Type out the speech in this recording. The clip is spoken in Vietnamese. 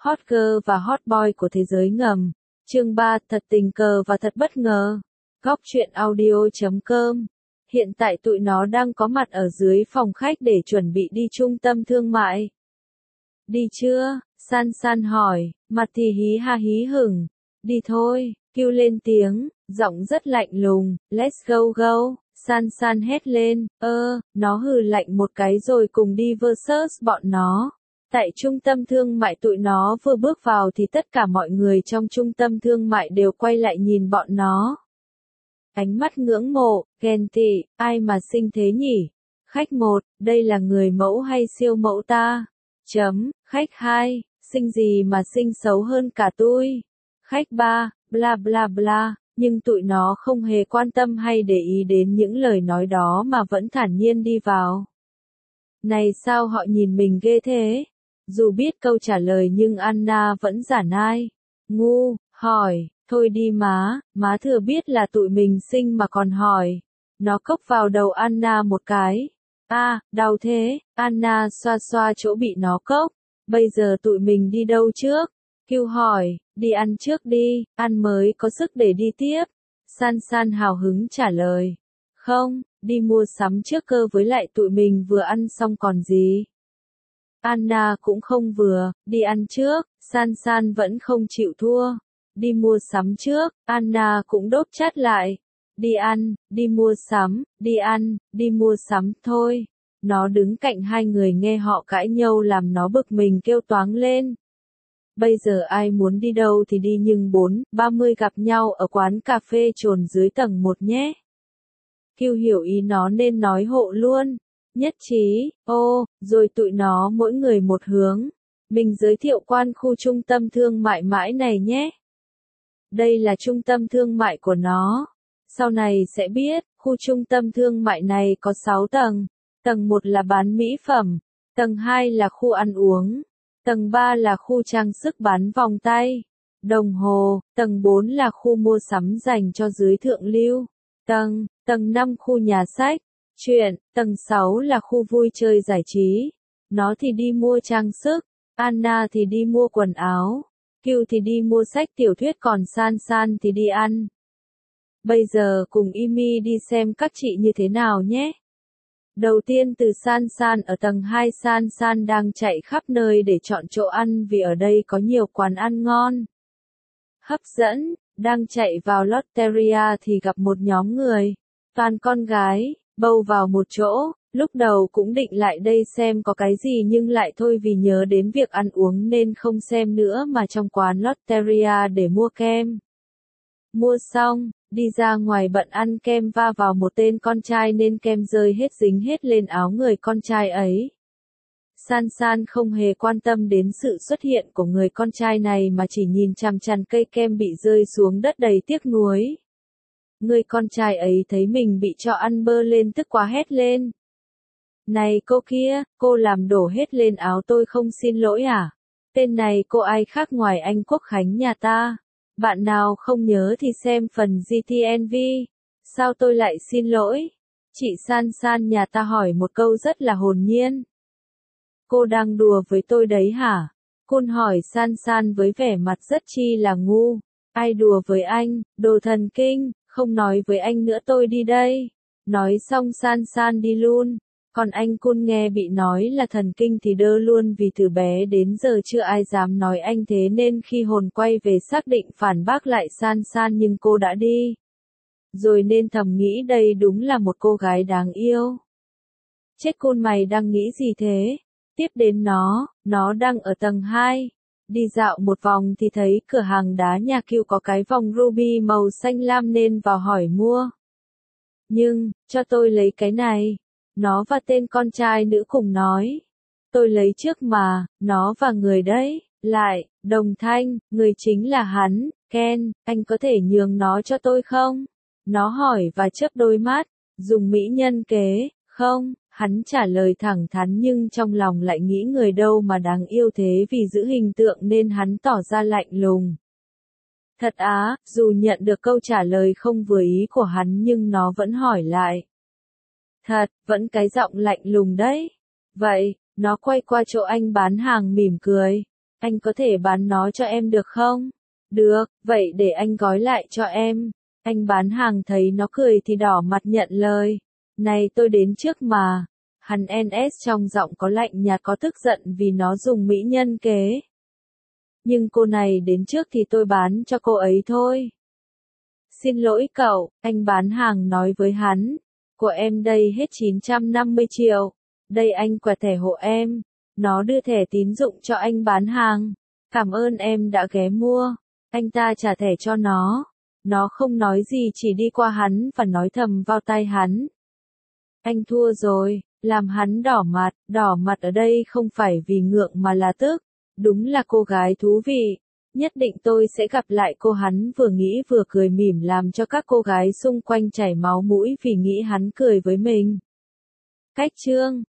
Hot girl và hot boy của thế giới ngầm. Chương 3, thật tình cờ và thật bất ngờ. Góc truyện audio.com. Hiện tại tụi nó đang có mặt ở dưới phòng khách để chuẩn bị đi trung tâm thương mại. Đi chưa? San San hỏi, mặt thì hí ha hí hửng. Đi thôi, kêu lên tiếng, giọng rất lạnh lùng, let's go go. San San hét lên, nó hừ lạnh một cái rồi cùng đi versus bọn nó. Tại trung tâm thương mại tụi nó vừa bước vào thì tất cả mọi người trong trung tâm thương mại đều quay lại nhìn bọn nó. Ánh mắt ngưỡng mộ, ghen tị, ai mà xinh thế nhỉ? Khách 1, đây là người mẫu hay siêu mẫu ta? Khách 2, xinh gì mà xinh xấu hơn cả tôi? Khách 3, bla bla bla, nhưng tụi nó không hề quan tâm hay để ý đến những lời nói đó mà vẫn thản nhiên đi vào. Này sao họ nhìn mình ghê thế? Dù biết câu trả lời nhưng Anna vẫn giả nai. Ngu, hỏi, thôi đi má thừa biết là tụi mình xinh mà còn hỏi. Nó cốc vào đầu Anna một cái. Đau thế, Anna xoa xoa chỗ bị nó cốc. Bây giờ tụi mình đi đâu trước? Kêu hỏi, đi ăn trước đi, ăn mới có sức để đi tiếp. San San hào hứng trả lời. Không, đi mua sắm trước cơ, với lại tụi mình vừa ăn xong còn gì. Anna cũng không vừa, đi ăn trước, San San vẫn không chịu thua. Đi mua sắm trước, Anna cũng đốt chát lại. Đi ăn, đi mua sắm, đi ăn, đi mua sắm, thôi. Nó đứng cạnh hai người nghe họ cãi nhau làm nó bực mình kêu toáng lên. Bây giờ ai muốn đi đâu thì đi, nhưng 4:30 gặp nhau ở quán cà phê chồn dưới tầng 1 nhé. Kiều hiểu ý nó nên nói hộ luôn. Nhất trí, rồi tụi nó mỗi người một hướng. Mình giới thiệu quan khu trung tâm thương mại mãi này nhé. Đây là trung tâm thương mại của nó. Sau này sẽ biết, khu trung tâm thương mại này có 6 tầng. Tầng 1 là bán mỹ phẩm. Tầng 2 là khu ăn uống. Tầng 3 là khu trang sức bán vòng tay, đồng hồ. Tầng 4 là khu mua sắm dành cho giới thượng lưu. Tầng 5 khu nhà sách, truyện. Tầng 6 là khu vui chơi giải trí. Nó thì đi mua trang sức, Anna thì đi mua quần áo, Kiều thì đi mua sách tiểu thuyết, còn San San thì đi ăn. Bây giờ cùng Imi đi xem các chị như thế nào nhé. Đầu tiên từ San San ở tầng 2, San San đang chạy khắp nơi để chọn chỗ ăn vì ở đây có nhiều quán ăn ngon. Hấp dẫn, đang chạy vào Lotteria thì gặp một nhóm người, toàn con gái, bầu vào một chỗ. Lúc đầu cũng định lại đây xem có cái gì nhưng lại thôi vì nhớ đến việc ăn uống nên không xem nữa mà trong quán Lotteria để mua kem. Mua xong, đi ra ngoài bận ăn kem va vào một tên con trai nên kem rơi hết dính hết lên áo người con trai ấy. San San không hề quan tâm đến sự xuất hiện của người con trai này mà chỉ nhìn chằm chằm cây kem bị rơi xuống đất đầy tiếc nuối. Người con trai ấy thấy mình bị cho ăn bơ lên tức quá hét lên. Này cô kia, cô làm đổ hết lên áo tôi không xin lỗi à? Tên này cô ai khác ngoài anh Quốc Khánh nhà ta? Bạn nào không nhớ thì xem phần GTNV. Sao tôi lại xin lỗi? Chị San San nhà ta hỏi một câu rất là hồn nhiên. Cô đang đùa với tôi đấy hả? Kun hỏi San San với vẻ mặt rất chi là ngu. Ai đùa với anh, đồ thần kinh, không nói với anh nữa tôi đi đây. Nói xong San San đi luôn. Còn anh Kun nghe bị nói là thần kinh thì đơ luôn vì từ bé đến giờ chưa ai dám nói anh thế nên khi hồn quay về xác định phản bác lại San San nhưng cô đã đi. Rồi nên thầm nghĩ đây đúng là một cô gái đáng yêu. Chết Kun, mày đang nghĩ gì thế? Tiếp đến nó đang ở tầng 2. Đi dạo một vòng thì thấy cửa hàng đá nhà Kiều có cái vòng ruby màu xanh lam nên vào hỏi mua. Nhưng, cho tôi lấy cái này. Nó và tên con trai nữ cùng nói. Tôi lấy trước mà, nó và người đấy, lại, đồng thanh, người chính là hắn, Ken, anh có thể nhường nó cho tôi không? Nó hỏi và chớp đôi mắt, dùng mỹ nhân kế, không, hắn trả lời thẳng thắn nhưng trong lòng lại nghĩ người đâu mà đáng yêu thế vì giữ hình tượng nên hắn tỏ ra lạnh lùng. Thật á, dù nhận được câu trả lời không vừa ý của hắn nhưng nó vẫn hỏi lại. Thật, vẫn cái giọng lạnh lùng đấy. Vậy, nó quay qua chỗ anh bán hàng mỉm cười. Anh có thể bán nó cho em được không? Được, vậy để anh gói lại cho em. Anh bán hàng thấy nó cười thì đỏ mặt nhận lời. Này tôi đến trước mà. Hắn NS trong giọng có lạnh nhạt có tức giận vì nó dùng mỹ nhân kế. Nhưng cô này đến trước thì tôi bán cho cô ấy thôi. Xin lỗi cậu, anh bán hàng nói với hắn. Của em đây hết 950 triệu. Đây anh quẹt thẻ hộ em. Nó đưa thẻ tín dụng cho anh bán hàng. Cảm ơn em đã ghé mua. Anh ta trả thẻ cho nó. Nó không nói gì chỉ đi qua hắn và nói thầm vào tai hắn. Anh thua rồi, làm hắn đỏ mặt ở đây không phải vì ngượng mà là tức. Đúng là cô gái thú vị. Nhất định tôi sẽ gặp lại cô, hắn vừa nghĩ vừa cười mỉm làm cho các cô gái xung quanh chảy máu mũi vì nghĩ hắn cười với mình. Cách chương